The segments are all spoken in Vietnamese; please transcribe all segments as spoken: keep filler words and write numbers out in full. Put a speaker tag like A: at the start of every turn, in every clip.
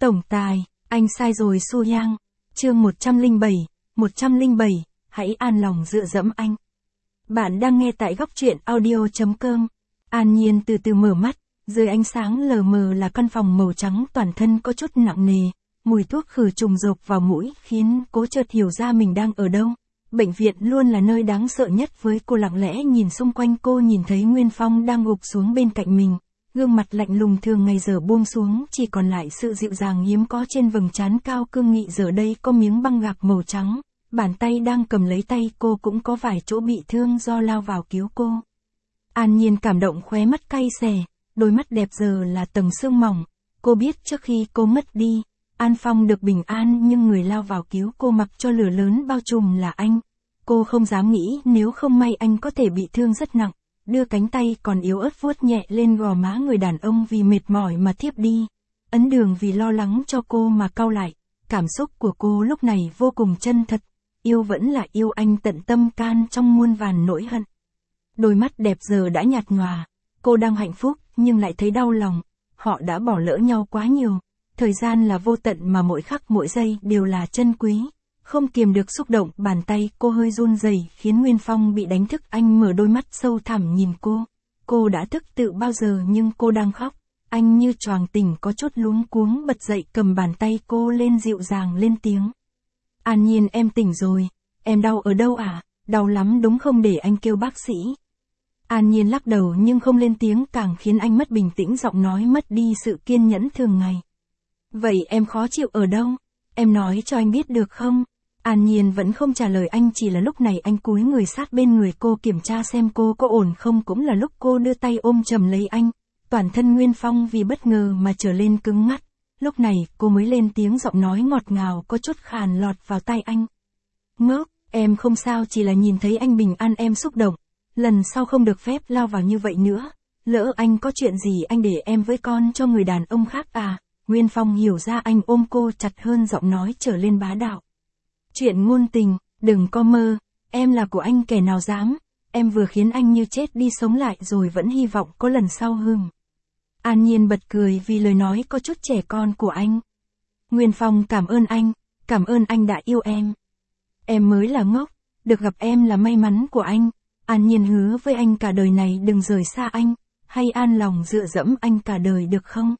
A: Tổng tài, anh sai rồi Su Yang. Chương một trăm lẻ bảy, một trăm lẻ bảy, hãy an lòng dựa dẫm anh. Bạn đang nghe tại góc truyện audio chấm com. An Nhiên từ từ mở mắt, dưới ánh sáng lờ mờ là căn phòng màu trắng, toàn thân có chút nặng nề, mùi thuốc khử trùng dộc vào mũi khiến cô chợt hiểu ra mình đang ở đâu. Bệnh viện luôn là nơi đáng sợ nhất với cô. Lặng lẽ nhìn xung quanh, cô nhìn thấy Nguyên Phong đang gục xuống bên cạnh mình. Gương mặt lạnh lùng thường ngày giờ buông xuống, chỉ còn lại sự dịu dàng hiếm có trên vầng trán cao cương nghị. Giờ đây có miếng băng gạc màu trắng, bàn tay đang cầm lấy tay cô cũng có vài chỗ bị thương do lao vào cứu cô. An Nhiên cảm động, khóe mắt cay xè, đôi mắt đẹp giờ là tầng sương mỏng. Cô biết trước khi cô mất đi, An Phong được bình an, nhưng người lao vào cứu cô mặc cho lửa lớn bao trùm là anh. Cô không dám nghĩ nếu không may anh có thể bị thương rất nặng. Đưa cánh tay còn yếu ớt vuốt nhẹ lên gò má người đàn ông vì mệt mỏi mà thiếp đi. Ấn Đường vì lo lắng cho cô mà cau lại. Cảm xúc của cô lúc này vô cùng chân thật. Yêu vẫn là yêu anh tận tâm can trong muôn vàn nỗi hận. Đôi mắt đẹp giờ đã nhạt nhòa. Cô đang hạnh phúc nhưng lại thấy đau lòng. Họ đã bỏ lỡ nhau quá nhiều. Thời gian là vô tận mà mỗi khắc mỗi giây đều là chân quý. Không kiềm được xúc động, bàn tay cô hơi run rẩy khiến Nguyên Phong bị đánh thức. Anh mở đôi mắt sâu thẳm nhìn cô. Cô đã thức từ bao giờ nhưng cô đang khóc. Anh như choàng tỉnh, có chút luống cuống bật dậy, cầm bàn tay cô lên dịu dàng lên tiếng. An Nhiên, em tỉnh rồi. Em đau ở đâu à? Đau lắm đúng không? Để anh kêu bác sĩ. An Nhiên lắc đầu nhưng không lên tiếng, càng khiến anh mất bình tĩnh, giọng nói mất đi sự kiên nhẫn thường ngày. Vậy em khó chịu ở đâu? Em nói cho anh biết được không? An Nhiên vẫn không trả lời anh, chỉ là lúc này anh cúi người sát bên người cô kiểm tra xem cô có ổn không. Cũng là lúc cô đưa tay ôm chầm lấy anh. Toàn thân Nguyên Phong vì bất ngờ mà trở lên cứng ngắt. Lúc này cô mới lên tiếng, giọng nói ngọt ngào có chút khàn lọt vào tai anh. Ngốc, em không sao, chỉ là nhìn thấy anh bình an em xúc động. Lần sau không được phép lao vào như vậy nữa. Lỡ anh có chuyện gì anh để em với con cho người đàn ông khác à? Nguyên Phong hiểu ra, anh ôm cô chặt hơn, giọng nói trở lên bá đạo. Chuyện ngôn tình, đừng có mơ, em là của anh kẻ nào dám, em vừa khiến anh như chết đi sống lại rồi vẫn hy vọng có lần sau hưng. An Nhiên bật cười vì lời nói có chút trẻ con của anh. Nguyên Phong, cảm ơn anh, cảm ơn anh đã yêu em. Em mới là ngốc, được gặp em là may mắn của anh. An Nhiên hứa với anh cả đời này đừng rời xa anh, hay an lòng dựa dẫm anh cả đời được không?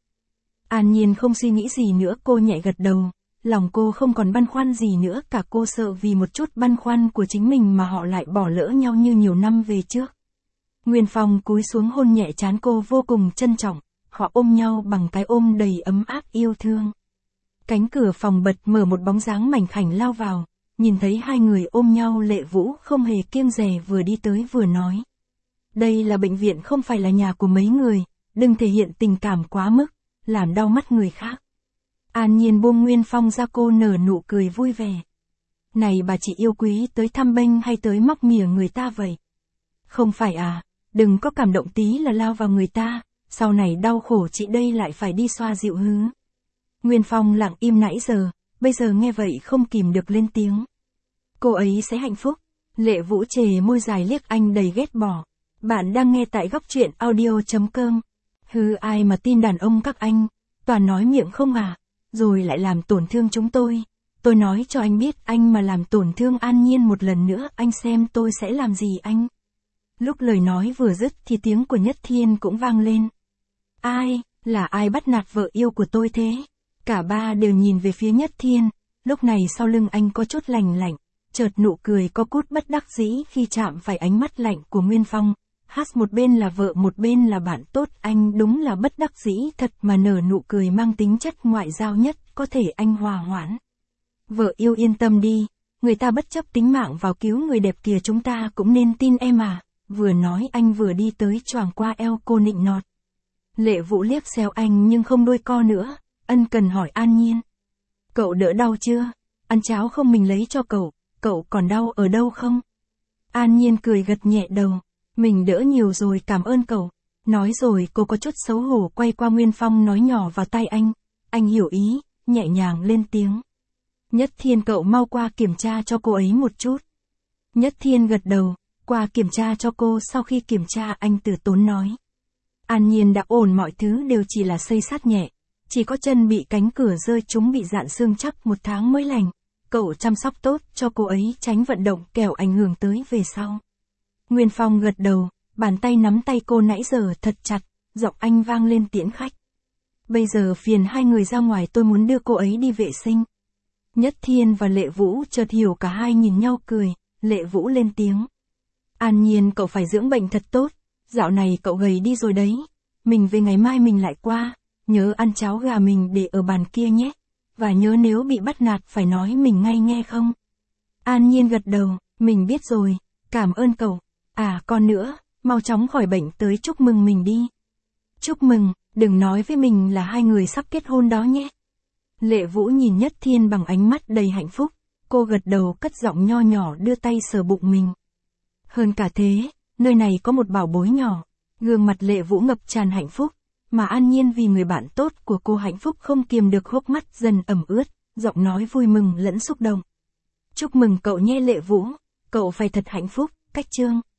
A: An Nhiên không suy nghĩ gì nữa, cô nhẹ gật đầu. Lòng cô không còn băn khoăn gì nữa cả, cô sợ vì một chút băn khoăn của chính mình mà họ lại bỏ lỡ nhau như nhiều năm về trước. Nguyên Phong cúi xuống hôn nhẹ trán cô vô cùng trân trọng, họ ôm nhau bằng cái ôm đầy ấm áp yêu thương. Cánh cửa phòng bật mở, một bóng dáng mảnh khảnh lao vào, nhìn thấy hai người ôm nhau, Lệ Vũ không hề kiêng dè vừa đi tới vừa nói. Đây là bệnh viện không phải là nhà của mấy người, đừng thể hiện tình cảm quá mức, làm đau mắt người khác. An Nhiên buông Nguyên Phong ra, cô nở nụ cười vui vẻ. Này bà, chị yêu quý tới thăm bênh hay tới móc mỉa người ta vậy? Không phải à, đừng có cảm động tí là lao vào người ta, sau này đau khổ chị đây lại phải đi xoa dịu hứ. Nguyên Phong lặng im nãy giờ, bây giờ nghe vậy không kìm được lên tiếng. Cô ấy sẽ hạnh phúc. Lệ Vũ chề môi dài liếc anh đầy ghét bỏ. Bạn đang nghe tại góc truyện audio chấm com. Hừ, ai mà tin đàn ông các anh, toàn nói miệng không à, rồi lại làm tổn thương chúng tôi. Tôi nói cho anh biết, anh mà làm tổn thương An Nhiên một lần nữa, anh xem tôi sẽ làm gì anh. Lúc lời nói vừa dứt thì tiếng của Nhất Thiên cũng vang lên. Ai, là ai bắt nạt vợ yêu của tôi thế? Cả ba đều nhìn về phía Nhất Thiên. Lúc này sau lưng anh có chút lành lạnh, chợt nụ cười có cút bất đắc dĩ khi chạm phải ánh mắt lạnh của Nguyên Phong. Hát, một bên là vợ một bên là bạn tốt, anh đúng là bất đắc dĩ thật mà nở nụ cười mang tính chất ngoại giao nhất có thể, anh hòa hoãn. Vợ yêu yên tâm đi, người ta bất chấp tính mạng vào cứu người đẹp kìa, chúng ta cũng nên tin em à. Vừa nói anh vừa đi tới choàng qua eo cô nịnh nọt. Lệ Vũ liếc xéo anh nhưng không đôi co nữa, ân cần hỏi An Nhiên. Cậu đỡ đau chưa? Ăn cháo không mình lấy cho cậu, cậu còn đau ở đâu không? An Nhiên cười gật nhẹ đầu. Mình đỡ nhiều rồi, cảm ơn cậu. Nói rồi cô có chút xấu hổ quay qua Nguyên Phong nói nhỏ vào tai anh. Anh hiểu ý, nhẹ nhàng lên tiếng. Nhất Thiên, cậu mau qua kiểm tra cho cô ấy một chút. Nhất Thiên gật đầu, qua kiểm tra cho cô. Sau khi kiểm tra anh từ tốn nói. An Nhiên đã ổn, mọi thứ đều chỉ là xây sát nhẹ. Chỉ có chân bị cánh cửa rơi trúng bị dạn xương chắc một tháng mới lành. Cậu chăm sóc tốt cho cô ấy tránh vận động kẻo ảnh hưởng tới về sau. Nguyên Phong gật đầu, bàn tay nắm tay cô nãy giờ thật chặt, giọng anh vang lên tiễn khách. Bây giờ phiền hai người ra ngoài, tôi muốn đưa cô ấy đi vệ sinh. Nhất Thiên và Lệ Vũ chợt hiểu, cả hai nhìn nhau cười, Lệ Vũ lên tiếng. An Nhiên, cậu phải dưỡng bệnh thật tốt, dạo này cậu gầy đi rồi đấy. Mình về ngày mai mình lại qua, nhớ ăn cháo gà mình để ở bàn kia nhé. Và nhớ nếu bị bắt nạt phải nói mình ngay nghe không? An Nhiên gật đầu, mình biết rồi, cảm ơn cậu. À còn nữa, mau chóng khỏi bệnh tới chúc mừng mình đi. Chúc mừng, đừng nói với mình là hai người sắp kết hôn đó nhé. Lệ Vũ nhìn Nhất Thiên bằng ánh mắt đầy hạnh phúc, cô gật đầu cất giọng nho nhỏ đưa tay sờ bụng mình. Hơn cả thế, nơi này có một bảo bối nhỏ. Gương mặt Lệ Vũ ngập tràn hạnh phúc, mà An Nhiên vì người bạn tốt của cô hạnh phúc không kiềm được, hốc mắt dần ẩm ướt, giọng nói vui mừng lẫn xúc động. Chúc mừng cậu nhé Lệ Vũ, cậu phải thật hạnh phúc. Cách chương